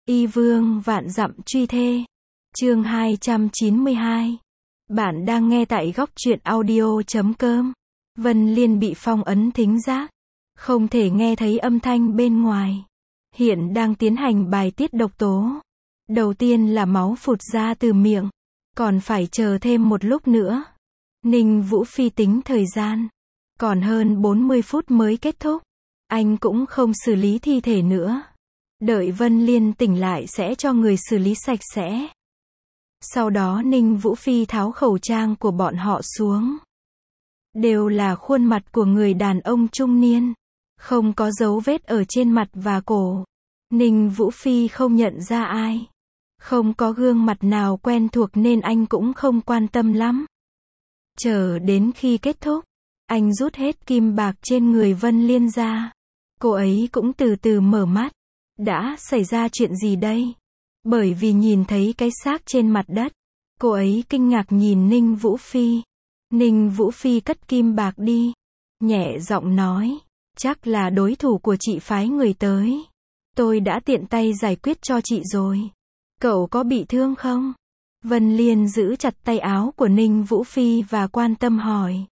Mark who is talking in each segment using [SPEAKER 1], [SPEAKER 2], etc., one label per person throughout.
[SPEAKER 1] Y vương vạn dặm truy thê. Chương 292. Bạn đang nghe tại góc truyện audio.com. Vân Liên bị phong ấn thính giác, không thể nghe thấy âm thanh bên ngoài. Hiện đang tiến hành bài tiết độc tố. Đầu tiên là máu phụt ra từ miệng, còn phải chờ thêm một lúc nữa. Ninh Vũ Phi tính thời gian, còn hơn 40 phút mới kết thúc. Anh cũng không xử lý thi thể nữa. Đợi Vân Liên tỉnh lại sẽ cho người xử lý sạch sẽ. Sau đó Ninh Vũ Phi tháo khẩu trang của bọn họ xuống. Đều là khuôn mặt của người đàn ông trung niên, không có dấu vết ở trên mặt và cổ. Ninh Vũ Phi không nhận ra ai. Không có gương mặt nào quen thuộc nên anh cũng không quan tâm lắm. Chờ đến khi kết thúc, anh rút hết kim bạc trên người Vân Liên ra. Cô ấy cũng từ từ mở mắt. Đã xảy ra chuyện gì đây? Bởi vì nhìn thấy cái xác trên mặt đất, cô ấy kinh ngạc nhìn Ninh Vũ Phi. Ninh Vũ Phi cất kim bạc đi, nhẹ giọng nói, chắc là đối thủ của chị phái người tới. Tôi đã tiện tay giải quyết cho chị rồi. Cậu có bị thương không? Vân Liên giữ chặt tay áo của Ninh Vũ Phi và quan tâm hỏi.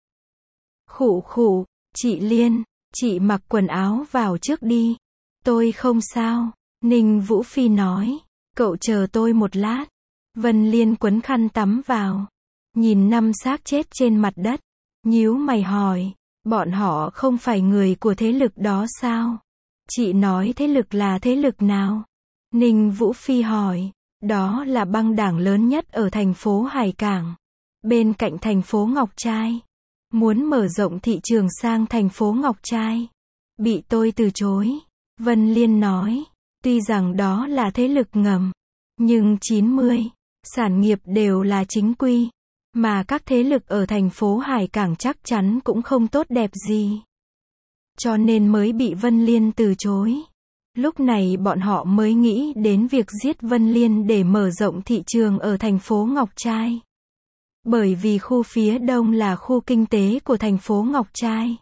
[SPEAKER 1] Khụ khụ, chị Liên, chị mặc quần áo vào trước đi. Tôi không sao, Ninh Vũ Phi nói. Cậu chờ tôi một lát. Vân Liên quấn khăn tắm vào, nhìn 5 xác chết trên mặt đất, nhíu mày hỏi, bọn họ không phải người của thế lực đó sao? Chị nói thế lực là thế lực nào? Ninh Vũ Phi hỏi, đó là băng đảng lớn nhất ở thành phố Hải Cảng, bên cạnh thành phố Ngọc Trai. Muốn mở rộng thị trường sang thành phố Ngọc Trai. Bị tôi từ chối. Vân Liên nói, tuy rằng đó là thế lực ngầm, nhưng 90 sản nghiệp đều là chính quy, mà các thế lực ở thành phố Hải Cảng chắc chắn cũng không tốt đẹp gì. Cho nên mới bị Vân Liên từ chối. Lúc này bọn họ mới nghĩ đến việc giết Vân Liên để mở rộng thị trường ở thành phố Ngọc Trai. Bởi vì khu phía đông là khu kinh tế của thành phố Ngọc Trai.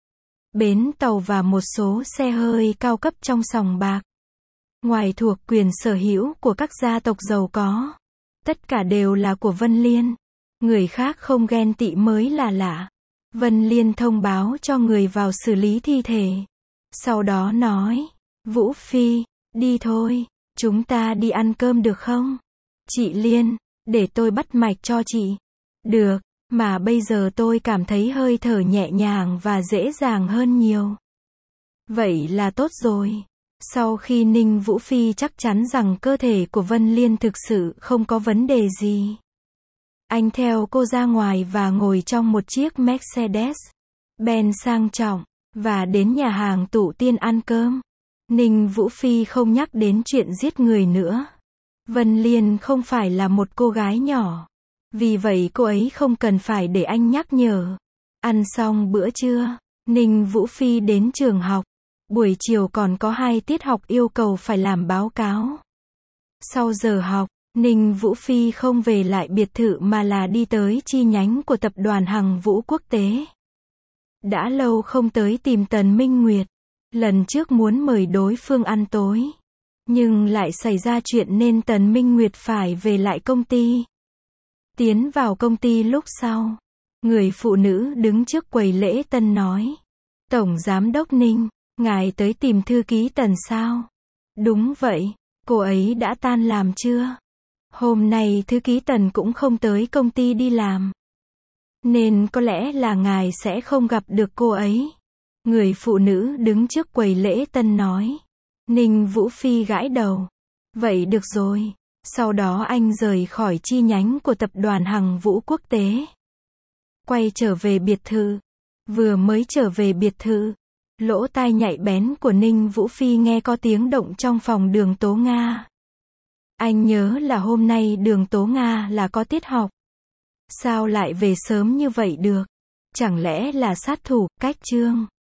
[SPEAKER 1] Bến tàu và một số xe hơi cao cấp trong sòng bạc. Ngoài thuộc quyền sở hữu của các gia tộc giàu có. Tất cả đều là của Vân Liên. Người khác không ghen tị mới là lạ. Vân Liên thông báo cho người vào xử lý thi thể. Sau đó nói, Vũ Phi, đi thôi, chúng ta đi ăn cơm được không? Chị Liên, để tôi bắt mạch cho chị. Được, mà bây giờ tôi cảm thấy hơi thở nhẹ nhàng và dễ dàng hơn nhiều. Vậy là tốt rồi. Sau khi Ninh Vũ Phi chắc chắn rằng cơ thể của Vân Liên thực sự không có vấn đề gì, anh theo cô ra ngoài và ngồi trong một chiếc Mercedes-Benz sang trọng, và đến nhà hàng Tụ Tiên ăn cơm. Ninh Vũ Phi không nhắc đến chuyện giết người nữa. Vân Liên không phải là một cô gái nhỏ. Vì vậy cô ấy không cần phải để anh nhắc nhở. Ăn xong bữa trưa, Ninh Vũ Phi đến trường học. Buổi chiều còn có 2 tiết học yêu cầu phải làm báo cáo. Sau giờ học, Ninh Vũ Phi không về lại biệt thự mà là đi tới chi nhánh của tập đoàn Hằng Vũ Quốc tế. Đã lâu không tới tìm Tần Minh Nguyệt. Lần trước muốn mời đối phương ăn tối, nhưng lại xảy ra chuyện nên Tần Minh Nguyệt phải về lại công ty. Tiến vào công ty lúc sau, người phụ nữ đứng trước quầy lễ tân nói, Tổng Giám đốc Ninh, ngài tới tìm thư ký Tần sao? Đúng vậy, cô ấy đã tan làm chưa? Hôm nay thư ký Tần cũng không tới công ty đi làm, nên có lẽ là ngài sẽ không gặp được cô ấy. Người phụ nữ đứng trước quầy lễ tân nói. Ninh Vũ Phi gãi đầu. Vậy được rồi. Sau đó anh rời khỏi chi nhánh của tập đoàn Hằng Vũ Quốc tế. Quay trở về biệt thự. Vừa mới trở về biệt thự, lỗ tai nhạy bén của Ninh Vũ Phi nghe có tiếng động trong phòng Đường Tố Nga. Anh nhớ là hôm nay Đường Tố Nga là có tiết học. Sao lại về sớm như vậy được? Chẳng lẽ là sát thủ, cách chương?